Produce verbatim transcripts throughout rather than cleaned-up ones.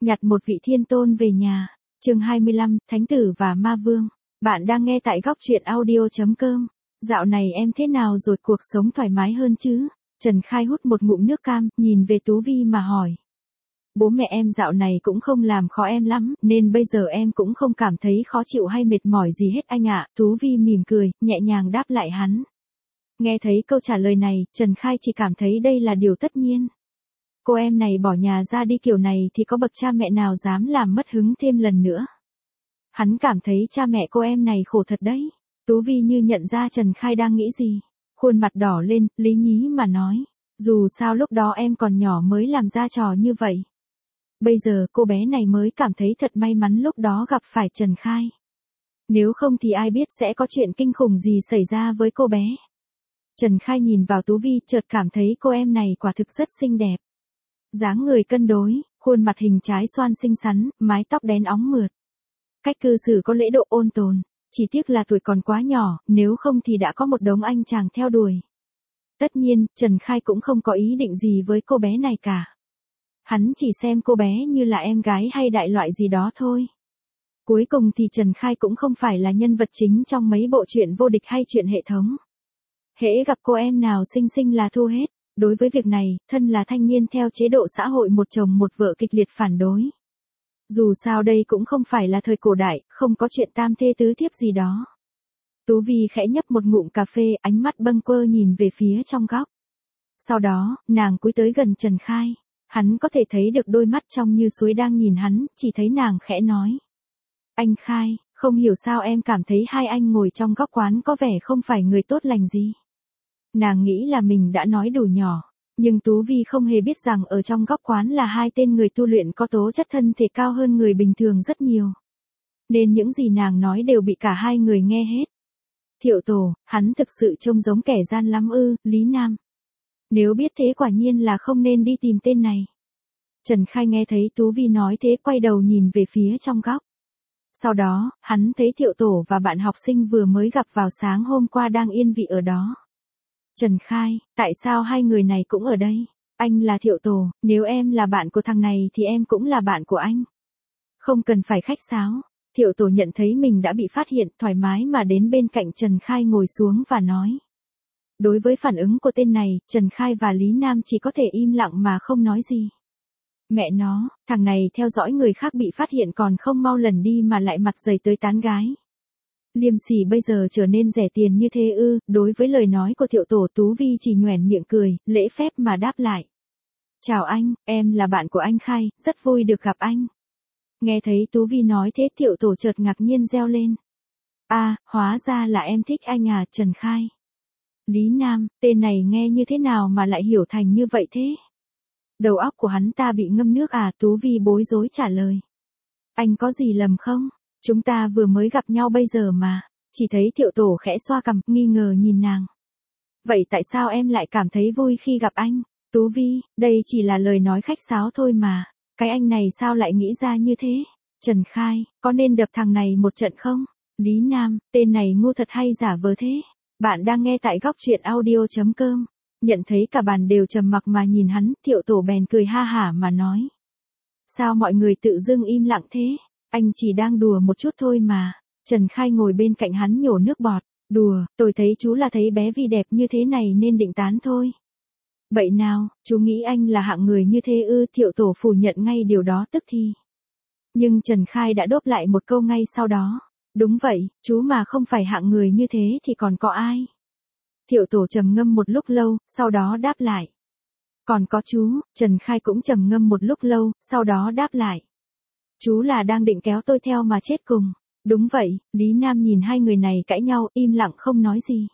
Nhặt một vị thiên tôn về nhà. Chương hai mươi lăm, Thánh tử và Ma vương. Bạn đang nghe tại góc truyện audio chấm com. Dạo này em thế nào rồi, cuộc sống thoải mái hơn chứ? Trần Khai hút một ngụm nước cam, nhìn về Tú Vi mà hỏi. Bố mẹ em dạo này cũng không làm khó em lắm, nên bây giờ em cũng không cảm thấy khó chịu hay mệt mỏi gì hết anh ạ. Tú Vi mỉm cười, nhẹ nhàng đáp lại hắn. Nghe thấy câu trả lời này, Trần Khai chỉ cảm thấy đây là điều tất nhiên. Cô em này bỏ nhà ra đi kiểu này thì có bậc cha mẹ nào dám làm mất hứng thêm lần nữa. Hắn cảm thấy cha mẹ cô em này khổ thật đấy. Tú Vi như nhận ra Trần Khai đang nghĩ gì. Khuôn mặt đỏ lên, lý nhí mà nói. Dù sao lúc đó em còn nhỏ mới làm ra trò như vậy. Bây giờ cô bé này mới cảm thấy thật may mắn lúc đó gặp phải Trần Khai. Nếu không thì ai biết sẽ có chuyện kinh khủng gì xảy ra với cô bé. Trần Khai nhìn vào Tú Vi, chợt cảm thấy cô em này quả thực rất xinh đẹp. Dáng người cân đối, khuôn mặt hình trái xoan xinh xắn, mái tóc đen óng mượt. Cách cư xử có lễ độ ôn tồn, chỉ tiếc là tuổi còn quá nhỏ, nếu không thì đã có một đống anh chàng theo đuổi. Tất nhiên, Trần Khai cũng không có ý định gì với cô bé này cả. Hắn chỉ xem cô bé như là em gái hay đại loại gì đó thôi. Cuối cùng thì Trần Khai cũng không phải là nhân vật chính trong mấy bộ truyện vô địch hay truyện hệ thống. Hễ gặp cô em nào xinh xinh là thu hết. Đối với việc này, thân là thanh niên theo chế độ xã hội một chồng một vợ kịch liệt phản đối. Dù sao đây cũng không phải là thời cổ đại, không có chuyện tam thê tứ thiếp gì đó. Tú Vi khẽ nhấp một ngụm cà phê, ánh mắt bâng quơ nhìn về phía trong góc. Sau đó, nàng cúi tới gần Trần Khai. Hắn có thể thấy được đôi mắt trong như suối đang nhìn hắn, chỉ thấy nàng khẽ nói. Anh Khai, không hiểu sao em cảm thấy hai anh ngồi trong góc quán có vẻ không phải người tốt lành gì. Nàng nghĩ là mình đã nói đủ nhỏ, nhưng Tú Vi không hề biết rằng ở trong góc quán là hai tên người tu luyện có tố chất thân thể cao hơn người bình thường rất nhiều. Nên những gì nàng nói đều bị cả hai người nghe hết. Thiệu Tổ, hắn thực sự trông giống kẻ gian lắm ư, Lý Nam. Nếu biết thế quả nhiên là không nên đi tìm tên này. Trần Khai nghe thấy Tú Vi nói thế quay đầu nhìn về phía trong góc. Sau đó, hắn thấy Thiệu Tổ và bạn học sinh vừa mới gặp vào sáng hôm qua đang yên vị ở đó. Trần Khai, tại sao hai người này cũng ở đây? Anh là Thiệu Tổ, nếu em là bạn của thằng này thì em cũng là bạn của anh. Không cần phải khách sáo. Thiệu Tổ nhận thấy mình đã bị phát hiện, thoải mái mà đến bên cạnh Trần Khai ngồi xuống và nói. Đối với phản ứng của tên này, Trần Khai và Lý Nam chỉ có thể im lặng mà không nói gì. Mẹ nó, thằng này theo dõi người khác bị phát hiện còn không mau lần đi mà lại mặt dày tới tán gái. Liêm sỉ bây giờ trở nên rẻ tiền như thế ư? Đối với lời nói của Thiệu Tổ, Tú Vi chỉ nhoẻn miệng cười, lễ phép mà đáp lại. Chào anh, em là bạn của anh Khai, rất vui được gặp anh. Nghe thấy Tú Vi nói thế, Thiệu Tổ chợt ngạc nhiên reo lên. À, hóa ra là em thích anh à, Trần Khai. Lý Nam, tên này nghe như thế nào mà lại hiểu thành như vậy thế? Đầu óc của hắn ta bị ngâm nước à? Tú Vi bối rối trả lời. Anh có gì lầm không? Chúng ta vừa mới gặp nhau bây giờ mà. Chỉ thấy Thiệu Tổ khẽ xoa cằm, nghi ngờ nhìn nàng. Vậy tại sao em lại cảm thấy vui khi gặp anh? Tú Vi, đây chỉ là lời nói khách sáo thôi mà. Cái anh này sao lại nghĩ ra như thế? Trần Khai, có nên đập thằng này một trận không? Lý Nam, tên này ngu thật hay giả vờ thế? Bạn đang nghe tại góc truyện audio chấm com. Nhận thấy cả bàn đều trầm mặc mà nhìn hắn, Thiệu Tổ bèn cười ha hả mà nói. Sao mọi người tự dưng im lặng thế? Anh chỉ đang đùa một chút thôi mà. Trần Khai ngồi bên cạnh hắn nhổ nước bọt. Đùa, tôi thấy chú là thấy bé Vi đẹp như thế này nên định tán thôi. Vậy nào, chú nghĩ anh là hạng người như thế ư? Thiệu Tổ phủ nhận ngay điều đó tức thì. Nhưng Trần Khai đã đốp lại một câu ngay sau đó. Đúng vậy, chú mà không phải hạng người như thế thì còn có ai? Thiệu Tổ trầm ngâm một lúc lâu, sau đó đáp lại. Còn có chú. Trần Khai cũng trầm ngâm một lúc lâu, sau đó đáp lại. Chú là đang định kéo tôi theo mà chết cùng. Đúng vậy. Lý Nam nhìn hai người này cãi nhau, im lặng không nói gì.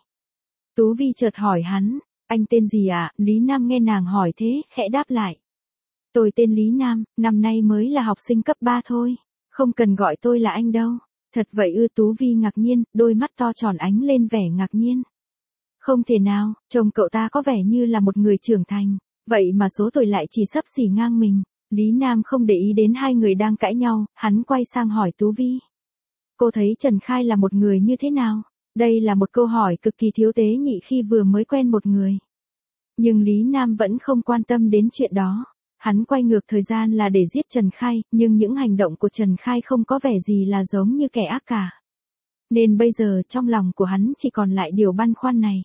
Tú Vi chợt hỏi hắn, anh tên gì ạ? À? Lý Nam nghe nàng hỏi thế, khẽ đáp lại. Tôi tên Lý Nam, năm nay mới là học sinh cấp ba thôi. Không cần gọi tôi là anh đâu. Thật vậy ư? Tú Vi ngạc nhiên, đôi mắt to tròn ánh lên vẻ ngạc nhiên. Không thể nào, chồng cậu ta có vẻ như là một người trưởng thành, vậy mà số tuổi lại chỉ xấp xỉ ngang mình. Lý Nam không để ý đến hai người đang cãi nhau, hắn quay sang hỏi Tú Vi. Cô thấy Trần Khai là một người như thế nào? Đây là một câu hỏi cực kỳ thiếu tế nhị khi vừa mới quen một người. Nhưng Lý Nam vẫn không quan tâm đến chuyện đó. Hắn quay ngược thời gian là để giết Trần Khai, nhưng những hành động của Trần Khai không có vẻ gì là giống như kẻ ác cả. Nên bây giờ trong lòng của hắn chỉ còn lại điều băn khoăn này.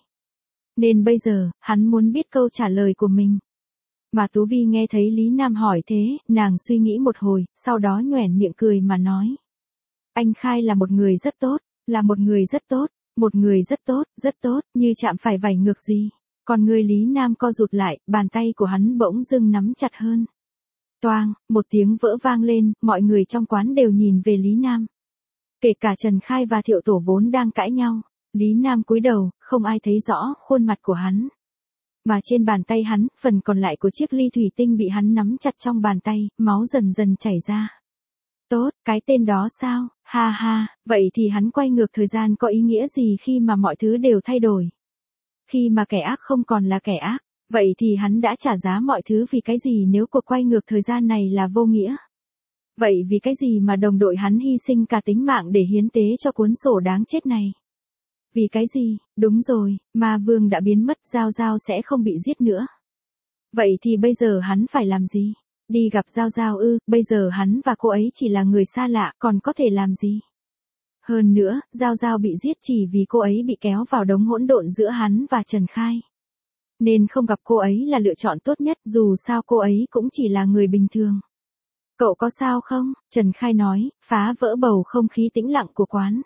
Nên bây giờ, hắn muốn biết câu trả lời của mình. Mà Tú Vi nghe thấy Lý Nam hỏi thế, nàng suy nghĩ một hồi, sau đó nhoẻn miệng cười mà nói. Anh Khai là một người rất tốt, là một người rất tốt, một người rất tốt, rất tốt, như chạm phải vảy ngược gì. Còn người Lý Nam co rụt lại, bàn tay của hắn bỗng dưng nắm chặt hơn. Toang, một tiếng vỡ vang lên, mọi người trong quán đều nhìn về Lý Nam. Kể cả Trần Khai và Thiệu Tổ vốn đang cãi nhau. Lý Nam cúi đầu, không ai thấy rõ khuôn mặt của hắn. Mà trên bàn tay hắn, phần còn lại của chiếc ly thủy tinh bị hắn nắm chặt trong bàn tay, máu dần dần chảy ra. Tốt, cái tên đó sao, ha ha, vậy thì hắn quay ngược thời gian có ý nghĩa gì khi mà mọi thứ đều thay đổi? Khi mà kẻ ác không còn là kẻ ác, vậy thì hắn đã trả giá mọi thứ vì cái gì nếu cuộc quay ngược thời gian này là vô nghĩa? Vậy vì cái gì mà đồng đội hắn hy sinh cả tính mạng để hiến tế cho cuốn sổ đáng chết này? Vì cái gì? Đúng rồi, Ma Vương đã biến mất, Giao Giao sẽ không bị giết nữa. Vậy thì bây giờ hắn phải làm gì? Đi gặp Giao Giao ư, bây giờ hắn và cô ấy chỉ là người xa lạ, còn có thể làm gì? Hơn nữa, Giao Giao bị giết chỉ vì cô ấy bị kéo vào đống hỗn độn giữa hắn và Trần Khai. Nên không gặp cô ấy là lựa chọn tốt nhất, dù sao cô ấy cũng chỉ là người bình thường. Cậu có sao không? Trần Khai nói, phá vỡ bầu không khí tĩnh lặng của quán.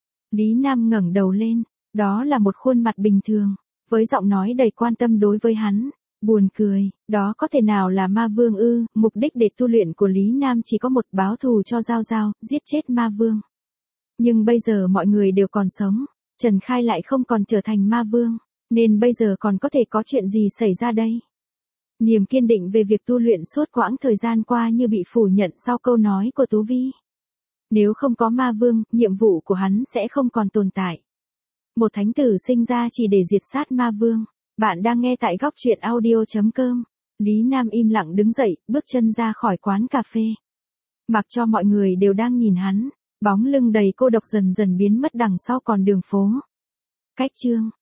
Lý Nam ngẩng đầu lên, đó là một khuôn mặt bình thường, với giọng nói đầy quan tâm đối với hắn. Buồn cười, đó có thể nào là Ma Vương ư? Mục đích để tu luyện của Lý Nam chỉ có một, báo thù cho Giao Giao, giết chết Ma Vương. Nhưng bây giờ mọi người đều còn sống, Trần Khai lại không còn trở thành Ma Vương, nên bây giờ còn có thể có chuyện gì xảy ra đây? Niềm kiên định về việc tu luyện suốt quãng thời gian qua như bị phủ nhận sau câu nói của Tú Vi. Nếu không có Ma Vương, nhiệm vụ của hắn sẽ không còn tồn tại. Một thánh tử sinh ra chỉ để diệt sát Ma Vương. Bạn đang nghe tại góc truyện audio chấm com. Lý Nam im lặng đứng dậy, bước chân ra khỏi quán cà phê. Mặc cho mọi người đều đang nhìn hắn, bóng lưng đầy cô độc dần dần biến mất đằng sau con đường phố. Cách chương